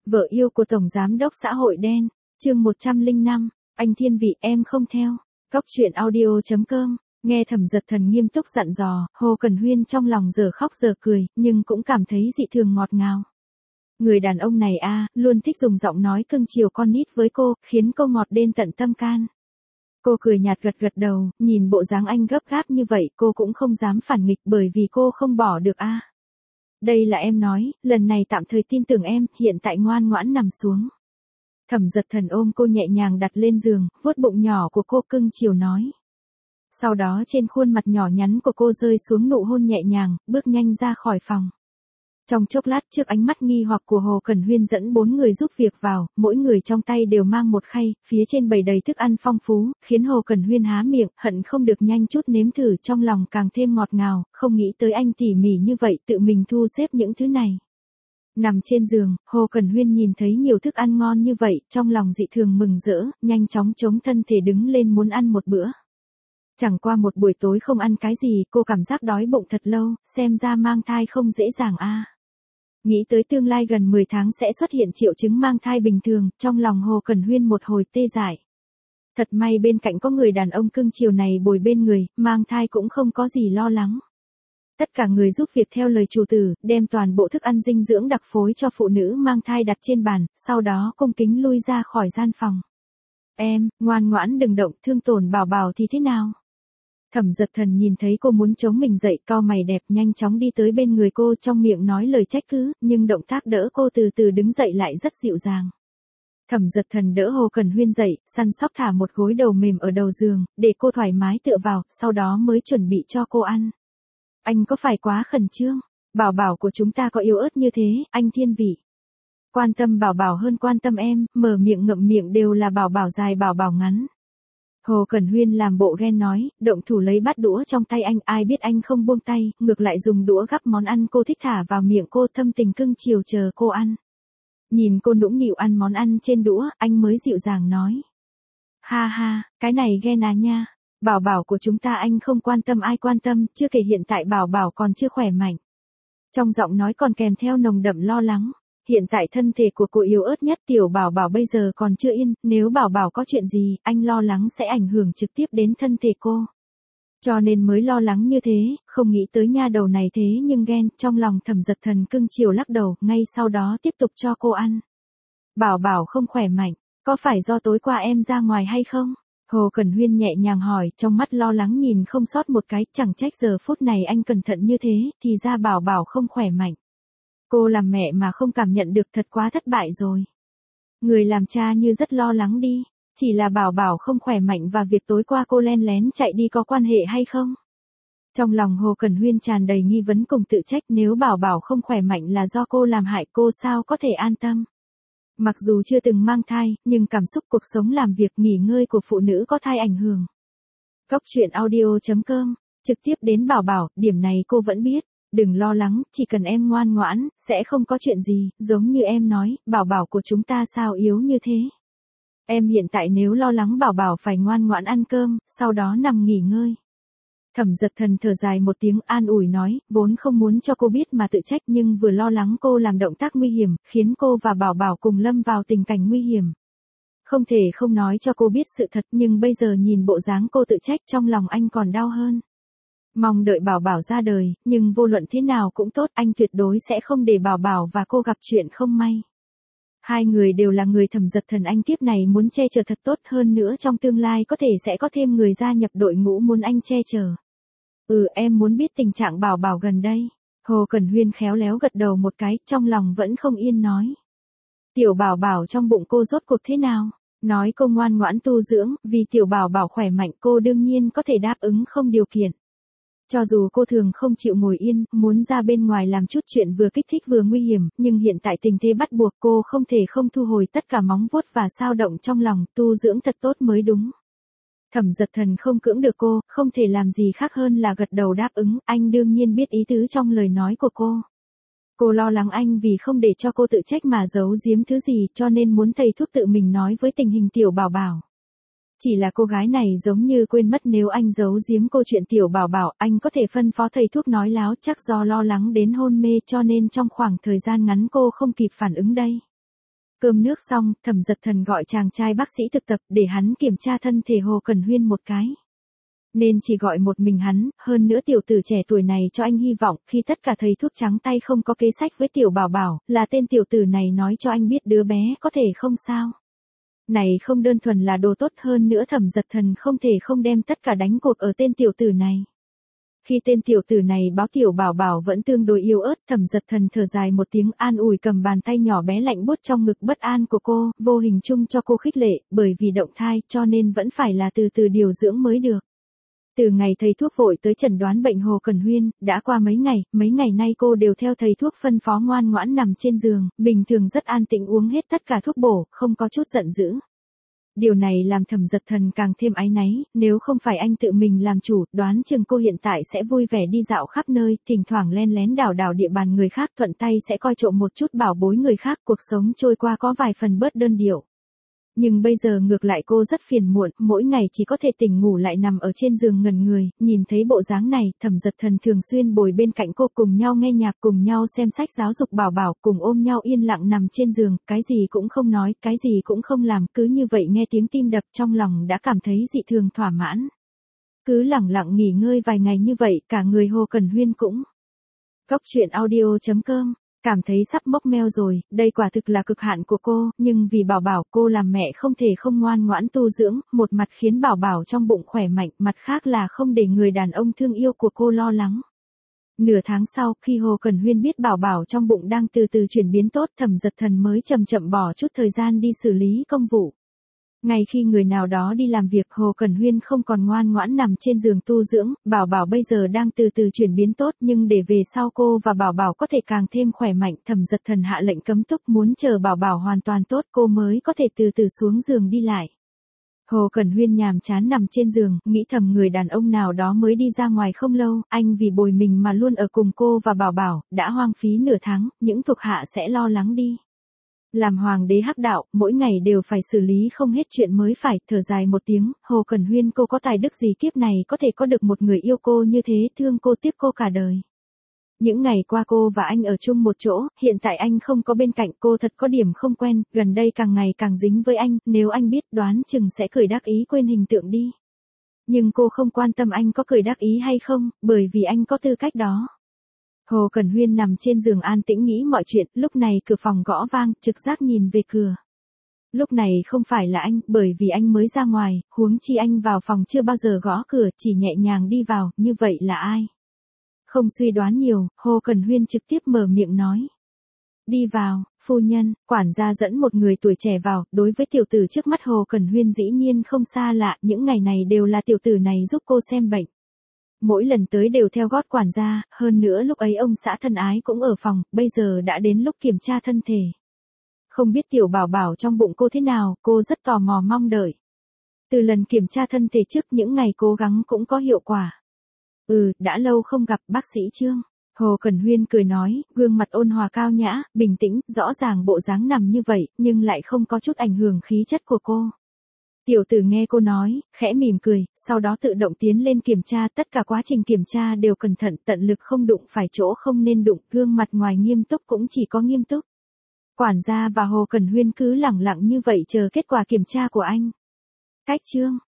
Vợ yêu của Tổng Giám đốc xã hội đen, chương 105, anh thiên vị em không theo. Góc truyện audio.com, nghe Thẩm Dật Thần nghiêm túc dặn dò, Hồ Cần Huyên trong lòng giờ khóc giờ cười, nhưng cũng cảm thấy dị thường ngọt ngào. Người đàn ông này luôn thích dùng giọng nói cưng chiều con nít với cô, khiến cô ngọt đến tận tâm can. Cô cười nhạt gật gật đầu, nhìn bộ dáng anh gấp gáp như vậy cô cũng không dám phản nghịch bởi vì cô không bỏ được Đây là em nói, lần này tạm thời tin tưởng em, hiện tại ngoan ngoãn nằm xuống. Thẩm Dật Thần ôm cô nhẹ nhàng đặt lên giường, vuốt bụng nhỏ của cô cưng chiều nói. Sau đó trên khuôn mặt nhỏ nhắn của cô rơi xuống nụ hôn nhẹ nhàng, bước nhanh ra khỏi phòng. Trong chốc lát trước ánh mắt nghi hoặc của Hồ Cần Huyên dẫn 4 người giúp việc vào, mỗi người trong tay đều mang một khay, phía trên bày đầy thức ăn phong phú, khiến Hồ Cần Huyên há miệng, hận không được nhanh chút nếm thử, trong lòng càng thêm ngọt ngào, không nghĩ tới anh tỉ mỉ như vậy tự mình thu xếp những thứ này. Nằm trên giường, Hồ Cần Huyên nhìn thấy nhiều thức ăn ngon như vậy, trong lòng dị thường mừng rỡ, nhanh chóng chống thân thể đứng lên muốn ăn một bữa. Chẳng qua một buổi tối không ăn cái gì, cô cảm giác đói bụng thật lâu, xem ra mang thai không dễ dàng Nghĩ tới tương lai gần 10 tháng sẽ xuất hiện triệu chứng mang thai bình thường, trong lòng Hồ Cần Huyên một hồi tê dại. Thật may bên cạnh có người đàn ông cưng chiều này bồi bên người, mang thai cũng không có gì lo lắng. Tất cả người giúp việc theo lời chủ tử, đem toàn bộ thức ăn dinh dưỡng đặc phối cho phụ nữ mang thai đặt trên bàn, sau đó cung kính lui ra khỏi gian phòng. Em, ngoan ngoãn đừng động, thương tổn Bảo Bảo thì thế nào? Thẩm Dật Thần nhìn thấy cô muốn chống mình dậy, cau mày đẹp, nhanh chóng đi tới bên người cô, trong miệng nói lời trách cứ, nhưng động tác đỡ cô từ từ đứng dậy lại rất dịu dàng. Thẩm Dật Thần đỡ Hồ Cần Huyên dậy, săn sóc thả một gối đầu mềm ở đầu giường, để cô thoải mái tựa vào, sau đó mới chuẩn bị cho cô ăn. Anh có phải quá khẩn trương? Bảo Bảo của chúng ta có yếu ớt như thế, anh thiên vị. Quan tâm Bảo Bảo hơn quan tâm em, mở miệng ngậm miệng đều là Bảo Bảo dài Bảo Bảo ngắn. Hồ Cần Huyên làm bộ ghen nói, động thủ lấy bát đũa trong tay anh, ai biết anh không buông tay, ngược lại dùng đũa gắp món ăn cô thích thả vào miệng cô, thâm tình cưng chiều chờ cô ăn. Nhìn cô nũng nịu ăn món ăn trên đũa, anh mới dịu dàng nói. Ha ha, cái này ghen nha, Bảo Bảo của chúng ta anh không quan tâm ai quan tâm, chưa kể hiện tại Bảo Bảo còn chưa khỏe mạnh. Trong giọng nói còn kèm theo nồng đậm lo lắng. Hiện tại thân thể của cô yếu ớt nhất, tiểu Bảo Bảo bây giờ còn chưa yên, nếu Bảo Bảo có chuyện gì, anh lo lắng sẽ ảnh hưởng trực tiếp đến thân thể cô. Cho nên mới lo lắng như thế, không nghĩ tới nha đầu này thế nhưng ghen, trong lòng Thẩm Dật Thần cưng chiều lắc đầu, ngay sau đó tiếp tục cho cô ăn. Bảo Bảo không khỏe mạnh, có phải do tối qua em ra ngoài hay không? Hồ Cần Huyên nhẹ nhàng hỏi, trong mắt lo lắng nhìn không sót một cái, chẳng trách giờ phút này anh cẩn thận như thế, thì ra Bảo Bảo không khỏe mạnh. Cô làm mẹ mà không cảm nhận được thật quá thất bại rồi. Người làm cha như rất lo lắng đi, chỉ là Bảo Bảo không khỏe mạnh và việc tối qua cô len lén chạy đi có quan hệ hay không? Trong lòng Hồ Cần Huyên tràn đầy nghi vấn cùng tự trách, nếu Bảo Bảo không khỏe mạnh là do cô làm hại, cô sao có thể an tâm. Mặc dù chưa từng mang thai, nhưng cảm xúc cuộc sống làm việc nghỉ ngơi của phụ nữ có thai ảnh hưởng. Góc truyện audio.com, trực tiếp đến Bảo Bảo, điểm này cô vẫn biết. Đừng lo lắng, chỉ cần em ngoan ngoãn, sẽ không có chuyện gì, giống như em nói, Bảo Bảo của chúng ta sao yếu như thế. Em hiện tại nếu lo lắng Bảo Bảo phải ngoan ngoãn ăn cơm, sau đó nằm nghỉ ngơi. Thẩm Dật Thần thở dài một tiếng an ủi nói, vốn không muốn cho cô biết mà tự trách nhưng vừa lo lắng cô làm động tác nguy hiểm, khiến cô và Bảo Bảo cùng lâm vào tình cảnh nguy hiểm. Không thể không nói cho cô biết sự thật nhưng bây giờ nhìn bộ dáng cô tự trách trong lòng anh còn đau hơn. Mong đợi Bảo Bảo ra đời, nhưng vô luận thế nào cũng tốt, anh tuyệt đối sẽ không để Bảo Bảo và cô gặp chuyện không may. Hai người đều là người Thẩm Dật Thần anh kiếp này muốn che chở thật tốt, hơn nữa trong tương lai có thể sẽ có thêm người gia nhập đội ngũ muốn anh che chở. Em muốn biết tình trạng Bảo Bảo gần đây. Hồ Cần Huyên khéo léo gật đầu một cái, trong lòng vẫn không yên nói. Tiểu Bảo Bảo trong bụng cô rốt cuộc thế nào? Nói cô ngoan ngoãn tu dưỡng, vì tiểu Bảo Bảo khỏe mạnh cô đương nhiên có thể đáp ứng không điều kiện. Cho dù cô thường không chịu ngồi yên, muốn ra bên ngoài làm chút chuyện vừa kích thích vừa nguy hiểm, nhưng hiện tại tình thế bắt buộc cô không thể không thu hồi tất cả móng vuốt và sao động trong lòng, tu dưỡng thật tốt mới đúng. Thẩm Dật Thần không cưỡng được cô, không thể làm gì khác hơn là gật đầu đáp ứng, anh đương nhiên biết ý tứ trong lời nói của cô. Cô lo lắng anh vì không để cho cô tự trách mà giấu giếm thứ gì cho nên muốn thầy thuốc tự mình nói với tình hình tiểu Bảo Bảo. Chỉ là cô gái này giống như quên mất nếu anh giấu giếm cô chuyện tiểu Bảo Bảo, anh có thể phân phó thầy thuốc nói láo, chắc do lo lắng đến hôn mê cho nên trong khoảng thời gian ngắn cô không kịp phản ứng đây. Cơm nước xong, Thẩm Dật Thần gọi chàng trai bác sĩ thực tập để hắn kiểm tra thân thể Hồ Cần Huyên một cái. Nên chỉ gọi một mình hắn, hơn nữa tiểu tử trẻ tuổi này cho anh hy vọng khi tất cả thầy thuốc trắng tay không có kế sách với tiểu bảo bảo, là tên tiểu tử này nói cho anh biết đứa bé có thể không sao. Này không đơn thuần là đồ tốt, hơn nữa Thẩm Dật Thần không thể không đem tất cả đánh cuộc ở tên tiểu tử này. Khi tên tiểu tử này báo tiểu bảo bảo vẫn tương đối yếu ớt, Thẩm Dật Thần thở dài một tiếng an ủi cầm bàn tay nhỏ bé lạnh buốt trong ngực bất an của cô, vô hình chung cho cô khích lệ, bởi vì động thai cho nên vẫn phải là từ từ điều dưỡng mới được. Từ ngày thầy thuốc vội tới chẩn đoán bệnh Hồ Cần Huyên, đã qua mấy ngày nay cô đều theo thầy thuốc phân phó ngoan ngoãn nằm trên giường, bình thường rất an tĩnh uống hết tất cả thuốc bổ, không có chút giận dữ. Điều này làm Thẩm Dật Thần càng thêm áy náy, nếu không phải anh tự mình làm chủ, đoán chừng cô hiện tại sẽ vui vẻ đi dạo khắp nơi, thỉnh thoảng len lén đảo đảo địa bàn người khác, thuận tay sẽ coi trộm một chút bảo bối người khác, cuộc sống trôi qua có vài phần bớt đơn điệu. Nhưng bây giờ ngược lại cô rất phiền muộn, mỗi ngày chỉ có thể tỉnh ngủ lại nằm ở trên giường ngẩn người, nhìn thấy bộ dáng này, Thẩm Dật Thần thường xuyên bồi bên cạnh cô cùng nhau nghe nhạc, cùng nhau xem sách giáo dục bảo bảo, cùng ôm nhau yên lặng nằm trên giường, cái gì cũng không nói, cái gì cũng không làm, cứ như vậy nghe tiếng tim đập trong lòng đã cảm thấy dị thường thỏa mãn. Cứ lẳng lặng nghỉ ngơi vài ngày như vậy, cả người Hồ Cần Huyên cũng. Góc truyện audio.com cảm thấy sắp mốc meo rồi, đây quả thực là cực hạn của cô, nhưng vì bảo bảo cô làm mẹ không thể không ngoan ngoãn tu dưỡng, một mặt khiến bảo bảo trong bụng khỏe mạnh, mặt khác là không để người đàn ông thương yêu của cô lo lắng. Nửa tháng sau, khi Hồ Cần Huyên biết bảo bảo trong bụng đang từ từ chuyển biến tốt, Thẩm Dật Thần mới chậm chậm bỏ chút thời gian đi xử lý công vụ. Ngay khi người nào đó đi làm việc, Hồ Cần Huyên không còn ngoan ngoãn nằm trên giường tu dưỡng, bảo bảo bây giờ đang từ từ chuyển biến tốt, nhưng để về sau cô và bảo bảo có thể càng thêm khỏe mạnh, Thẩm Dật Thần hạ lệnh cấm túc, muốn chờ bảo bảo hoàn toàn tốt cô mới có thể từ từ xuống giường đi lại. Hồ Cần Huyên nhàm chán nằm trên giường, nghĩ thầm người đàn ông nào đó mới đi ra ngoài không lâu, anh vì bồi mình mà luôn ở cùng cô và bảo bảo, đã hoang phí nửa tháng, những thuộc hạ sẽ lo lắng đi. Làm hoàng đế hắc đạo, mỗi ngày đều phải xử lý không hết chuyện mới phải, thở dài một tiếng, Hồ Cần Huyên cô có tài đức gì kiếp này có thể có được một người yêu cô như thế, thương cô tiếc cô cả đời. Những ngày qua cô và anh ở chung một chỗ, hiện tại anh không có bên cạnh cô thật có điểm không quen, gần đây càng ngày càng dính với anh, nếu anh biết đoán chừng sẽ cười đắc ý quên hình tượng đi. Nhưng cô không quan tâm anh có cười đắc ý hay không, bởi vì anh có tư cách đó. Hồ Cần Huyên nằm trên giường an tĩnh nghĩ mọi chuyện, lúc này cửa phòng gõ vang, trực giác nhìn về cửa. Lúc này không phải là anh, bởi vì anh mới ra ngoài, huống chi anh vào phòng chưa bao giờ gõ cửa, chỉ nhẹ nhàng đi vào, như vậy là ai? Không suy đoán nhiều, Hồ Cần Huyên trực tiếp mở miệng nói. Đi vào, phu nhân, quản gia dẫn một người tuổi trẻ vào, đối với tiểu tử trước mắt Hồ Cần Huyên dĩ nhiên không xa lạ, những ngày này đều là tiểu tử này giúp cô xem bệnh. Mỗi lần tới đều theo gót quản gia, hơn nữa lúc ấy ông xã thân ái cũng ở phòng, bây giờ đã đến lúc kiểm tra thân thể. Không biết tiểu bảo bảo trong bụng cô thế nào, cô rất tò mò mong đợi. Từ lần kiểm tra thân thể trước những ngày cố gắng cũng có hiệu quả. Đã lâu không gặp bác sĩ Trương. Hồ Cần Huyên cười nói, gương mặt ôn hòa cao nhã, bình tĩnh, rõ ràng bộ dáng nằm như vậy, nhưng lại không có chút ảnh hưởng khí chất của cô. Tiểu tử nghe cô nói, khẽ mỉm cười, sau đó tự động tiến lên kiểm tra, tất cả quá trình kiểm tra đều cẩn thận, tận lực không đụng phải chỗ không nên đụng, gương mặt ngoài nghiêm túc cũng chỉ có nghiêm túc. Quản gia và Hồ Cần Huyên cứ lẳng lặng như vậy chờ kết quả kiểm tra của anh. Cách Trương,